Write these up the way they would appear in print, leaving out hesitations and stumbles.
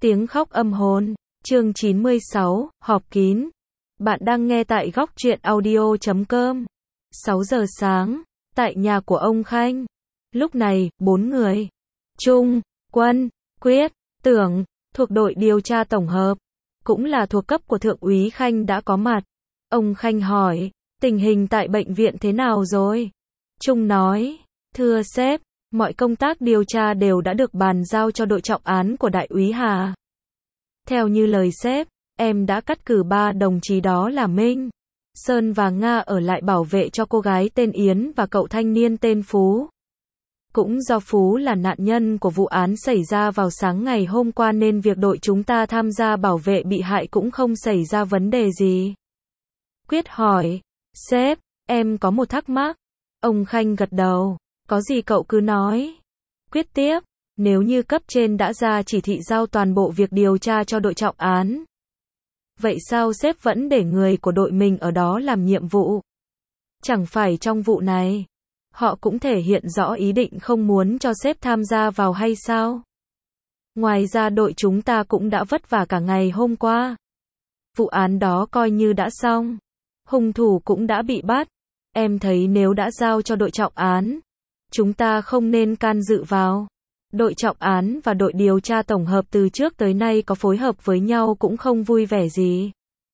Tiếng khóc âm hồn, chương 96, họp kín. Bạn đang nghe tại góc truyện audio.com. 6 giờ sáng, tại nhà của ông Khanh. Lúc này, 4 người. Trung, Quân, Quyết, Tưởng, thuộc đội điều tra tổng hợp, cũng là thuộc cấp của Thượng úy Khanh đã có mặt. Ông Khanh hỏi, tình hình tại bệnh viện thế nào rồi? Trung nói, thưa sếp, mọi công tác điều tra đều đã được bàn giao cho đội trọng án của đại úy Hà. Theo như lời sếp, em đã cắt cử 3 đồng chí đó là Minh, Sơn và Nga ở lại bảo vệ cho cô gái tên Yến và cậu thanh niên tên Phú. Cũng do Phú là nạn nhân của vụ án xảy ra vào sáng ngày hôm qua nên việc đội chúng ta tham gia bảo vệ bị hại cũng không xảy ra vấn đề gì. Quyết hỏi, sếp, em có một thắc mắc. Ông Khanh gật đầu, có gì cậu cứ nói. Quyết tiếp, nếu như cấp trên đã ra chỉ thị giao toàn bộ việc điều tra cho đội trọng án, vậy sao sếp vẫn để người của đội mình ở đó làm nhiệm vụ? Chẳng phải trong vụ này, họ cũng thể hiện rõ ý định không muốn cho sếp tham gia vào hay sao? Ngoài ra đội chúng ta cũng đã vất vả cả ngày hôm qua. Vụ án đó coi như đã xong. Hung thủ cũng đã bị bắt. Em thấy nếu đã giao cho đội trọng án, chúng ta không nên can dự vào. Đội trọng án và đội điều tra tổng hợp từ trước tới nay có phối hợp với nhau cũng không vui vẻ gì.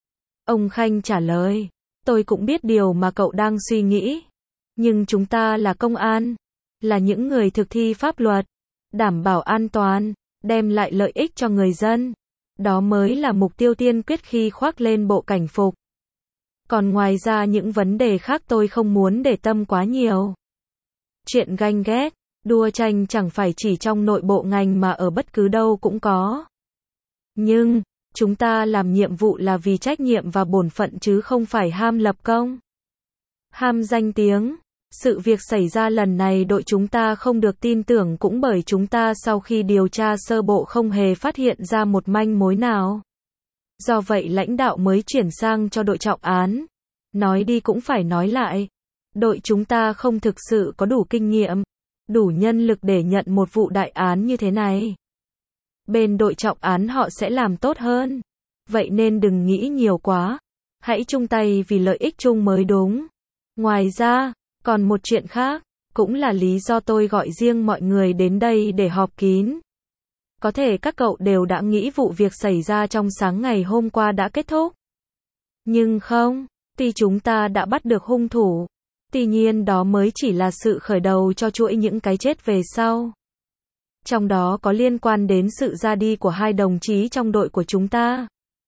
Ông Khanh trả lời, tôi cũng biết điều mà cậu đang suy nghĩ. Nhưng chúng ta là công an, là những người thực thi pháp luật, đảm bảo an toàn, đem lại lợi ích cho người dân. Đó mới là mục tiêu tiên quyết khi khoác lên bộ cảnh phục. Còn ngoài ra những vấn đề khác tôi không muốn để tâm quá nhiều. Chuyện ganh ghét, đua tranh chẳng phải chỉ trong nội bộ ngành mà ở bất cứ đâu cũng có. Nhưng, chúng ta làm nhiệm vụ là vì trách nhiệm và bổn phận chứ không phải ham lập công, ham danh tiếng. Sự việc xảy ra lần này đội chúng ta không được tin tưởng cũng bởi chúng ta sau khi điều tra sơ bộ không hề phát hiện ra một manh mối nào. Do vậy lãnh đạo mới chuyển sang cho đội trọng án. Nói đi cũng phải nói lại. Đội chúng ta không thực sự có đủ kinh nghiệm, đủ nhân lực để nhận một vụ đại án như thế này. Bên đội trọng án họ sẽ làm tốt hơn. Vậy nên đừng nghĩ nhiều quá. Hãy chung tay vì lợi ích chung mới đúng. Ngoài ra, còn một chuyện khác, cũng là lý do tôi gọi riêng mọi người đến đây để họp kín. Có thể các cậu đều đã nghĩ vụ việc xảy ra trong sáng ngày hôm qua đã kết thúc. Nhưng không, tuy chúng ta đã bắt được hung thủ, tuy nhiên đó mới chỉ là sự khởi đầu cho chuỗi những cái chết về sau. Trong đó có liên quan đến sự ra đi của 2 đồng chí trong đội của chúng ta.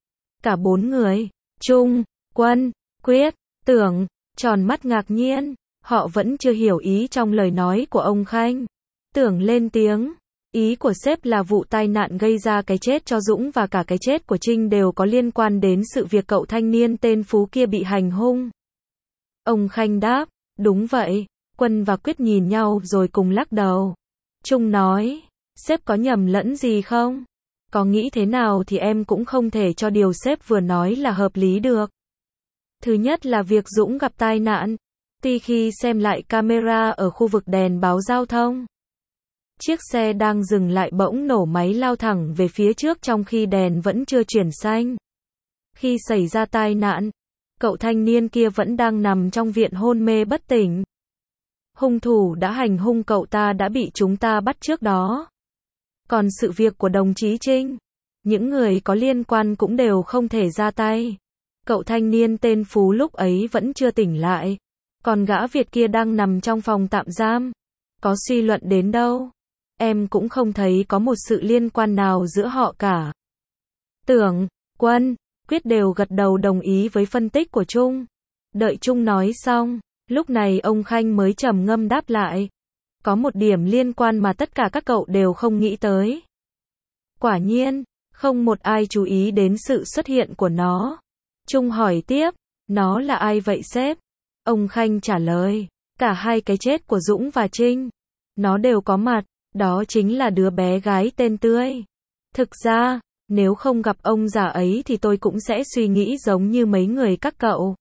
Cả 4 người, Trung, Quân, Quyết, Tưởng, tròn mắt ngạc nhiên, họ vẫn chưa hiểu ý trong lời nói của ông Khanh. Tưởng lên tiếng, ý của sếp là vụ tai nạn gây ra cái chết cho Dũng và cả cái chết của Trinh đều có liên quan đến sự việc cậu thanh niên tên Phú kia bị hành hung. Ông Khanh đáp, đúng vậy. Quân và Quyết nhìn nhau rồi cùng lắc đầu. Trung nói, sếp có nhầm lẫn gì không? Có nghĩ thế nào thì em cũng không thể cho điều sếp vừa nói là hợp lý được. Thứ nhất là việc Dũng gặp tai nạn. Tuy khi xem lại camera ở khu vực đèn báo giao thông, chiếc xe đang dừng lại bỗng nổ máy lao thẳng về phía trước trong khi đèn vẫn chưa chuyển xanh. Khi xảy ra tai nạn, cậu thanh niên kia vẫn đang nằm trong viện hôn mê bất tỉnh. Hung thủ đã hành hung cậu ta đã bị chúng ta bắt trước đó. Còn sự việc của đồng chí Trinh, những người có liên quan cũng đều không thể ra tay. Cậu thanh niên tên Phú lúc ấy vẫn chưa tỉnh lại. Còn gã Việt kia đang nằm trong phòng tạm giam. Có suy luận đến đâu, em cũng không thấy có một sự liên quan nào giữa họ cả. Tưởng, Quân, Quyết đều gật đầu đồng ý với phân tích của Trung. Đợi Trung nói xong, lúc này ông Khanh mới trầm ngâm đáp lại. Có một điểm liên quan mà tất cả các cậu đều không nghĩ tới. Quả nhiên, không một ai chú ý đến sự xuất hiện của nó. Trung hỏi tiếp, nó là ai vậy sếp? Ông Khanh trả lời, cả 2 cái chết của Dũng và Trinh. Nó đều có mặt, đó chính là đứa bé gái tên Tươi. Thực ra, nếu không gặp ông già ấy thì tôi cũng sẽ suy nghĩ giống như mấy người các cậu.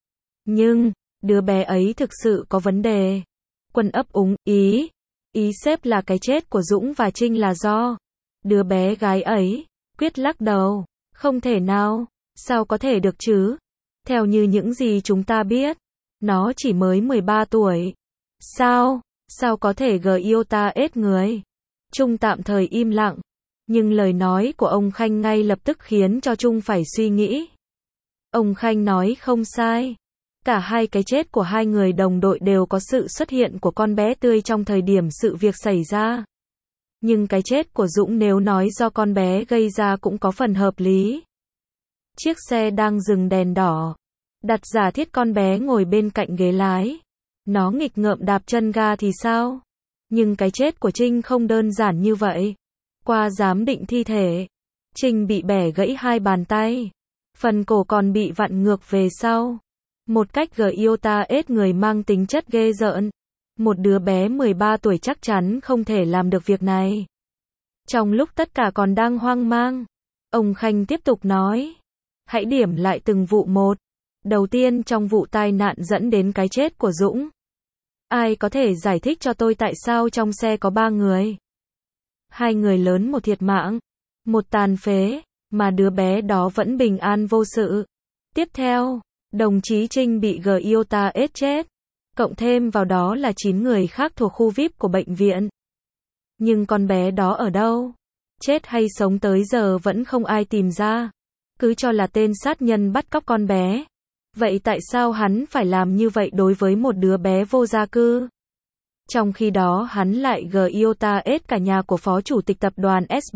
Nhưng, đứa bé ấy thực sự có vấn đề. Quân ấp úng, ý sếp là cái chết của Dũng và Trinh là do đứa bé gái ấy quyết lắc đầu. Không thể nào. Sao có thể được chứ? Theo như những gì chúng ta biết, nó chỉ mới 13 tuổi. Sao? Sao có thể yêu ta ết người? Trung tạm thời im lặng. Nhưng lời nói của ông Khanh ngay lập tức khiến cho Trung phải suy nghĩ. Ông Khanh nói không sai. Cả hai cái chết của hai người đồng đội đều có sự xuất hiện của con bé Tươi trong thời điểm sự việc xảy ra. Nhưng cái chết của Dũng nếu nói do con bé gây ra cũng có phần hợp lý. Chiếc xe đang dừng đèn đỏ. Đặt giả thiết con bé ngồi bên cạnh ghế lái. Nó nghịch ngợm đạp chân ga thì sao? Nhưng cái chết của Trinh không đơn giản như vậy. Qua giám định thi thể, Trinh bị bẻ gãy hai bàn tay. Phần cổ còn bị vặn ngược về sau. Một cách ta ết người mang tính chất ghê rợn. Một đứa bé 13 tuổi chắc chắn không thể làm được việc này. Trong lúc tất cả còn đang hoang mang, ông Khanh tiếp tục nói. Hãy điểm lại từng vụ một. Đầu tiên trong vụ tai nạn dẫn đến cái chết của Dũng. Ai có thể giải thích cho tôi tại sao trong xe có 3 người? 2 người lớn một thiệt mạng, một tàn phế, mà đứa bé đó vẫn bình an vô sự. Tiếp theo, đồng chí Trinh bị ta ết chết. Cộng thêm vào đó là 9 người khác thuộc khu VIP của bệnh viện. Nhưng con bé đó ở đâu? Chết hay sống tới giờ vẫn không ai tìm ra. Cứ cho là tên sát nhân bắt cóc con bé. Vậy tại sao hắn phải làm như vậy đối với một đứa bé vô gia cư? Trong khi đó hắn lại ta ết cả nhà của phó chủ tịch tập đoàn SB.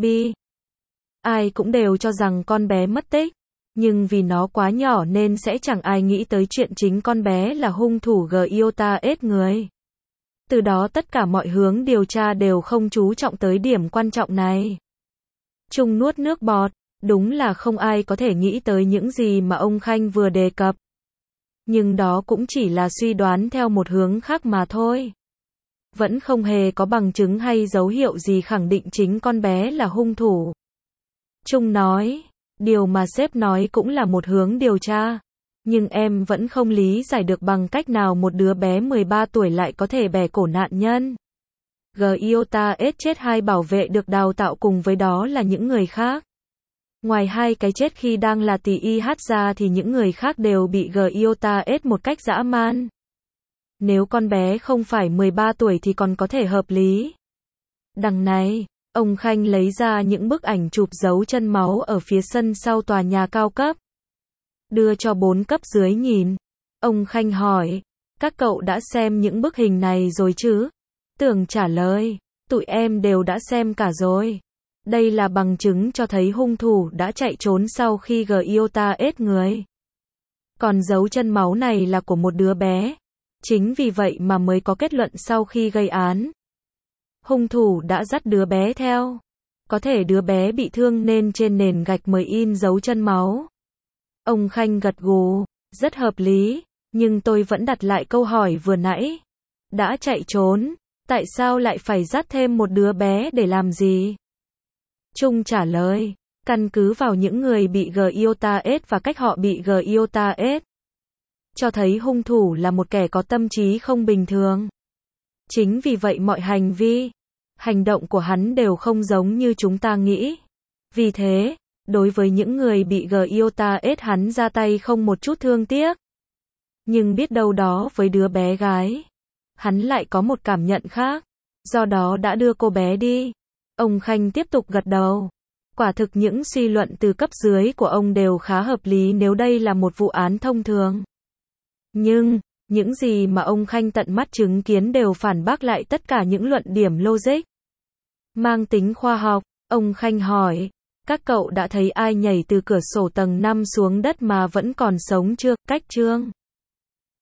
Ai cũng đều cho rằng con bé mất tích. Nhưng vì nó quá nhỏ nên sẽ chẳng ai nghĩ tới chuyện chính con bé là hung thủ ta ết người. Từ đó tất cả mọi hướng điều tra đều không chú trọng tới điểm quan trọng này. Trung nuốt nước bọt. Đúng là không ai có thể nghĩ tới những gì mà ông Khanh vừa đề cập. Nhưng đó cũng chỉ là suy đoán theo một hướng khác mà thôi. Vẫn không hề có bằng chứng hay dấu hiệu gì khẳng định chính con bé là hung thủ. Trung nói, điều mà sếp nói cũng là một hướng điều tra. Nhưng em vẫn không lý giải được bằng cách nào một đứa bé 13 tuổi lại có thể bẻ cổ nạn nhân. ta ết chết 2 bảo vệ được đào tạo cùng với đó là những người khác. Ngoài 2 cái chết khi đang là tỷ y hát ra thì những người khác đều bị ta ết một cách dã man. Nếu con bé không phải 13 tuổi thì còn có thể hợp lý. Đằng này, ông Khanh lấy ra những bức ảnh chụp dấu chân máu ở phía sân sau tòa nhà cao cấp. Đưa cho 4 cấp dưới nhìn. Ông Khanh hỏi, các cậu đã xem những bức hình này rồi chứ? Tưởng trả lời, tụi em đều đã xem cả rồi. Đây là bằng chứng cho thấy hung thủ đã chạy trốn sau khi ta ết người. Còn dấu chân máu này là của một đứa bé. Chính vì vậy mà mới có kết luận sau khi gây án. Hung thủ đã dắt đứa bé theo. Có thể đứa bé bị thương nên trên nền gạch mới in dấu chân máu. Ông Khanh gật gù, rất hợp lý, nhưng tôi vẫn đặt lại câu hỏi vừa nãy. Đã chạy trốn, tại sao lại phải dắt thêm một đứa bé để làm gì? Trung trả lời, căn cứ vào những người bị ta ết và cách họ bị ta ết. Cho thấy hung thủ là một kẻ có tâm trí không bình thường. Chính vì vậy mọi hành động của hắn đều không giống như chúng ta nghĩ. Vì thế, đối với những người bị ta ết hắn ra tay không một chút thương tiếc. Nhưng biết đâu đó với đứa bé gái, hắn lại có một cảm nhận khác, do đó đã đưa cô bé đi. Ông Khanh tiếp tục gật đầu. Quả thực những suy luận từ cấp dưới của ông đều khá hợp lý nếu đây là một vụ án thông thường. Nhưng, những gì mà ông Khanh tận mắt chứng kiến đều phản bác lại tất cả những luận điểm logic. Mang tính khoa học, ông Khanh hỏi, các cậu đã thấy ai nhảy từ cửa sổ tầng 5 xuống đất mà vẫn còn sống chưa? Cách Trương